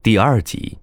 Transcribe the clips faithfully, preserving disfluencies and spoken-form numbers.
第二集。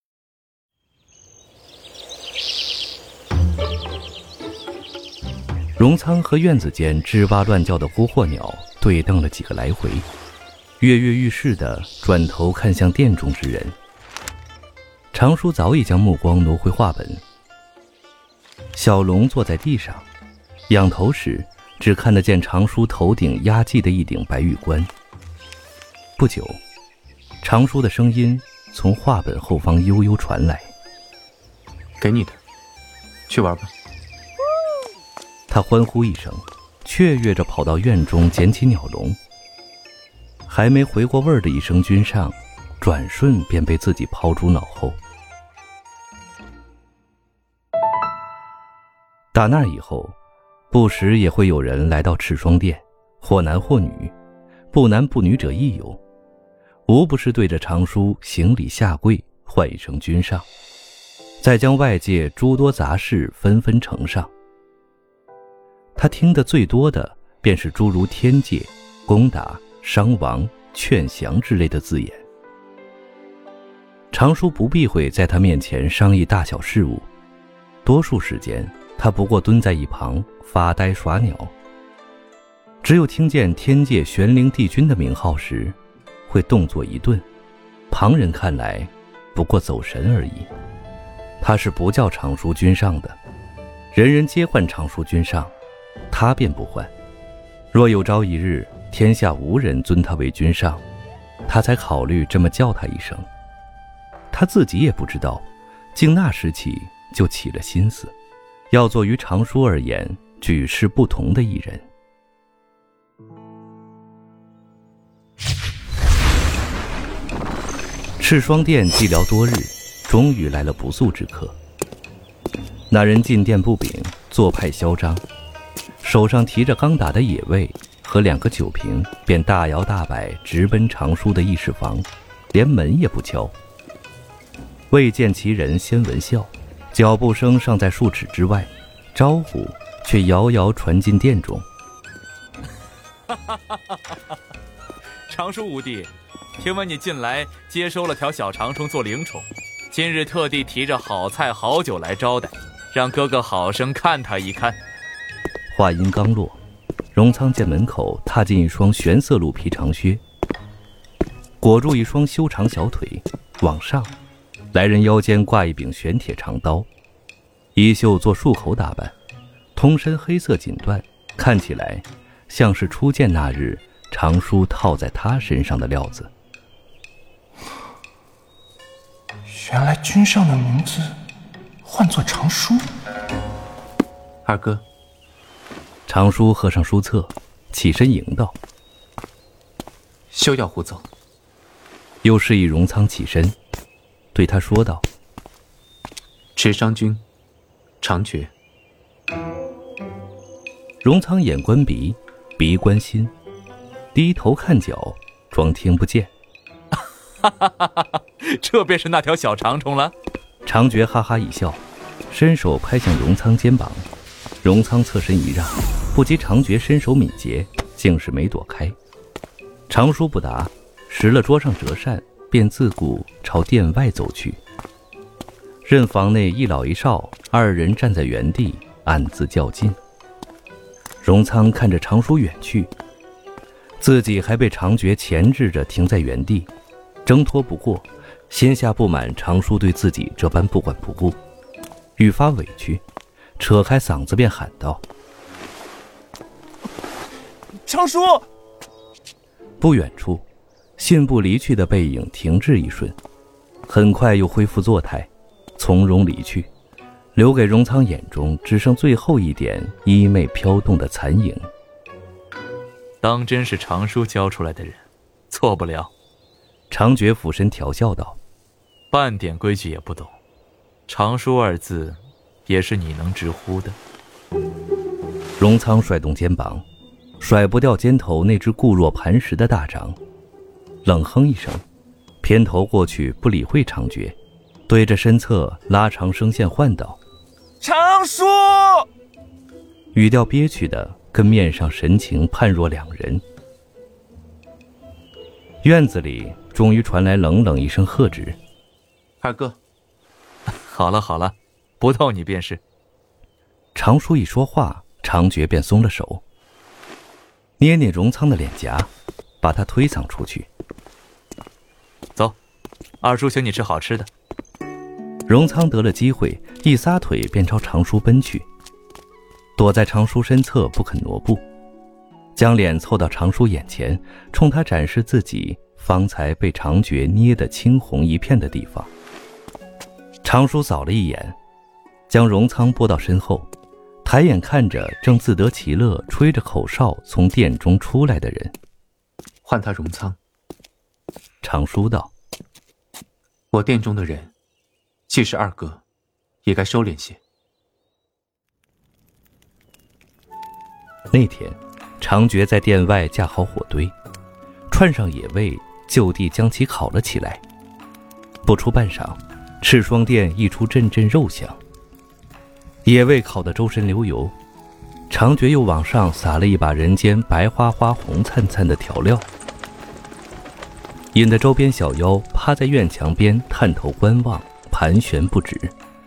荣仓和院子间吱哇乱叫的呼祸鸟对瞪了几个来回，跃跃欲试地转头看向殿中之人。常叔早已将目光挪回画本。小龙坐在地上，仰头时只看得见常叔头顶压系的一顶白玉冠。不久，常叔的声音从画本后方悠悠传来：“ 给你的，去玩吧。” 他欢呼一声，雀跃着跑到院中捡起鸟笼。还没回过味儿的一声君上，转瞬便被自己抛诸脑后。打那以后，不时也会有人来到赤霜殿，或男或女，不男不女者亦有，无不是对着常叔行礼下跪，唤一声君上，再将外界诸多杂事纷纷呈上。他听得最多的便是诸如天界、攻打、伤亡、劝降之类的字眼。常叔不避讳在他面前商议大小事务，多数时间他不过蹲在一旁发呆耍鸟。只有听见天界玄灵帝君的名号时，会动作一顿，旁人看来不过走神而已。他是不叫常叔君上的，人人皆唤常叔君上，他便不换。若有朝一日天下无人尊他为君上，他才考虑这么叫他一声。他自己也不知道，竟那时起就起了心思，要做于常叔而言举世不同的一人。赤霜殿寂寥多日，终于来了不速之客。那人进殿不禀，做派嚣张，手上提着刚打的野味和两个酒瓶，便大摇大摆直奔常叔的议事房，连门也不敲。未见其人先闻笑，脚步声尚在数尺之外，招呼却遥遥传进殿中。 常叔无弟，听闻你近来接收了条小长虫做灵宠，今日特地提着好菜好酒来招待，让哥哥好生看他一看。 话音刚落，荣仓见门口踏进一双玄色鹿皮长靴，裹住一双修长小腿，往上来人腰间挂一柄玄铁长刀，衣袖做束口打扮，通身黑色锦缎，看起来像是初见那日常叔套在他身上的料子。 原来君上的名字唤作常叔。 二哥。 常叔合上书册，起身迎道：“ 休要胡走。” 又示意荣仓起身，对他说道：“ 持商君，常觉。” 荣仓眼观鼻，鼻观心，低头看脚，装听不见。 哈哈哈哈！这便是那条小长虫了。 常觉哈哈一笑，伸手拍向荣仓肩膀。荣仓侧身一让，不及常觉身手敏捷，竟是没躲开。常叔不答，拾了桌上折扇，便自顾朝殿外走去。任房内一老一少二人站在原地，暗自较劲。荣仓看着常叔远去，自己还被常觉钳制着停在原地，挣脱不过，心下不满常叔对自己这般不管不顾，愈发委屈，扯开嗓子便喊道：“ 常叔！” 不远处，信步离去的背影停滞一瞬，很快又恢复作态，从容离去，留给荣仓眼中只剩最后一点衣袂飘动的残影。 当真是常叔教出来的人，错不了。 常觉俯身调笑道：“ 半点规矩也不懂，常叔二字也是你能直呼的。” 荣仓甩动肩膀，甩不掉肩头那只固若磐石的大掌，冷哼一声，偏头过去不理会常觉，对着身侧拉长声线唤道：“ 常叔！” 语调憋屈的跟面上神情判若两人。院子里终于传来冷冷一声喝止， 二哥， 好了好了，不逗你便是。 常叔一说话，常觉便松了手，捏捏荣仓的脸颊，把他推搡出去。 走，二叔请你吃好吃的。 荣仓得了机会，一撒腿便朝常叔奔去，躲在常叔身侧不肯挪步，将脸凑到常叔眼前，冲他展示自己方才被常觉捏得青红一片的地方。常叔扫了一眼，将荣仓拨到身后，抬眼看着正自得其乐吹着口哨从殿中出来的人。 唤他荣仓。 常叔道： 我殿中的人既是二哥，也该收敛些。 那天常觉在殿外架好火堆，串上野味，就地将其烤了起来。不出半晌，赤霜殿溢出阵阵肉香，野味烤得周身流油。常觉又往上撒了一把人间白花花红灿灿的调料，引得周边小妖趴在院墙边探头观望，盘旋不止。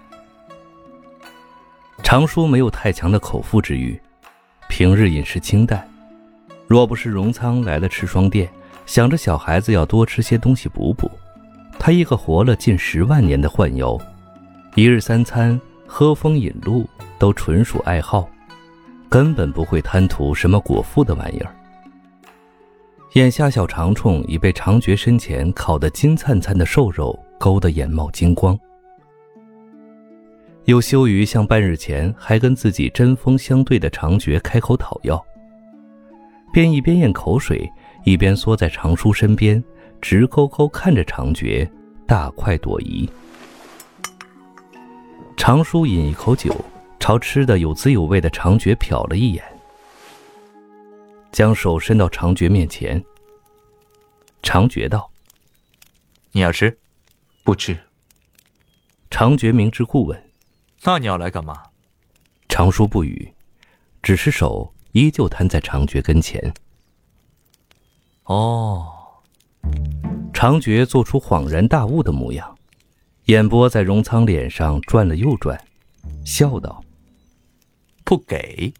常叔没有太强的口腹之欲，平日饮食清淡，若不是荣仓来了赤霜殿，想着小孩子要多吃些东西补补，他一个活了近十万年的幻妖，一日三餐喝风饮露都纯属爱好，根本不会贪图什么果腹的玩意儿。眼下小长虫已被常觉身前烤得金灿灿的瘦肉勾得眼冒金光，又羞于向半日前还跟自己针锋相对的常觉开口讨要，便一边咽口水，一边缩在常叔身边，直勾勾看着常觉，大快朵颐。常叔饮一口酒，朝吃得有滋有味的常觉瞟了一眼，将手伸到常觉面前。常觉道： 你要吃？ 不吃。 常觉明知故问： 那你要来干嘛？ 常叔不语，只是手依旧摊在常觉跟前。 哦。 常觉做出恍然大悟的模样，眼波在荣仓脸上转了又转，笑道： 不给。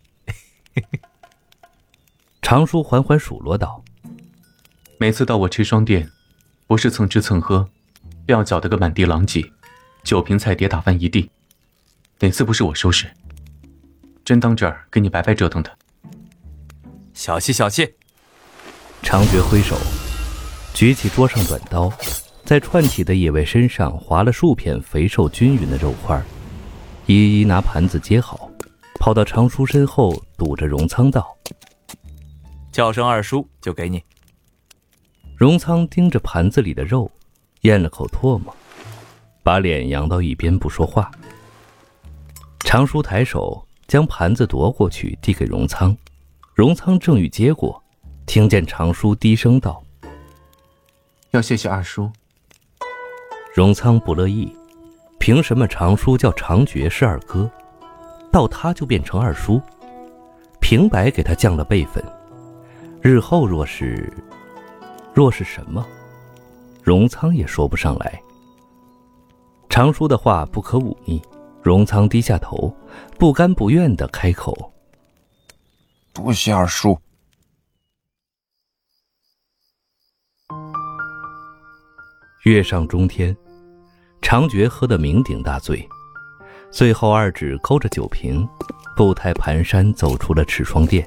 常叔缓缓数落道： 每次到我赤霜殿，不是蹭吃蹭喝，便要搅得个满地狼藉，酒瓶菜碟打翻一地，哪次不是我收拾？真当这儿给你白白折腾的。 小气小气。 常觉挥手举起桌上短刀，在串起的野味身上划了数片肥瘦均匀的肉块，一一拿盘子接好，跑到常叔身后堵着荣仓道： 叫声二叔就给你。 荣仓盯着盘子里的肉，咽了口唾沫，把脸扬到一边不说话。常叔抬手将盘子夺过去递给荣仓，荣仓正欲接过，听见常叔低声道： 要谢谢二叔。 荣仓不乐意，凭什么常叔叫常觉是二哥，到他就变成二叔？平白给他降了辈分，日后若是若是什么，荣仓也说不上来。常叔的话不可忤逆，荣仓低下头，不甘不愿地开口： 多谢二叔。 月上中天，常觉喝得酩酊大醉，最后二指勾着酒瓶，步态蹒跚走出了赤霜殿，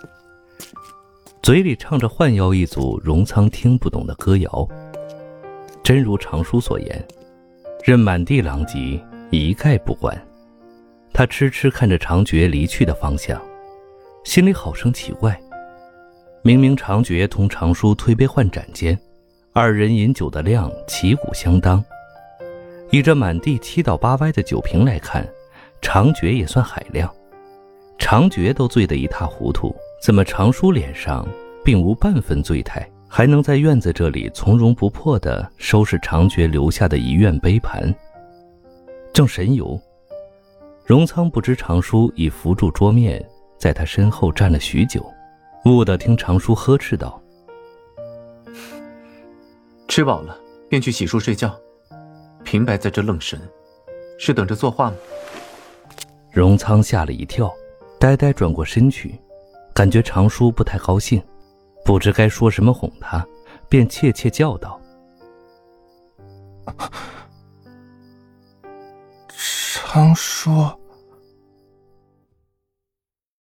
嘴里唱着幻妖一族荣仓听不懂的歌谣。真如常叔所言，任满地狼藉，一概不管。他痴痴看着常觉离去的方向，心里好生奇怪。明明常觉同常叔推杯换盏间，二人饮酒的量旗鼓相当，以这满地七倒八歪的酒瓶来看，常觉也算海量。常觉都醉得一塌糊涂，怎么常叔脸上并无半分醉态，还能在院子这里从容不迫地收拾常觉留下的一院杯盘？正神游，荣仓不知常叔已扶住桌面，在他身后站了许久，兀地听常叔呵斥道： 吃饱了便去洗漱睡觉， 平白在这愣神，是等着作画吗？ 荣仓吓了一跳，呆呆转过身去，感觉常叔不太高兴，不知该说什么哄他，便怯怯叫道： 常叔，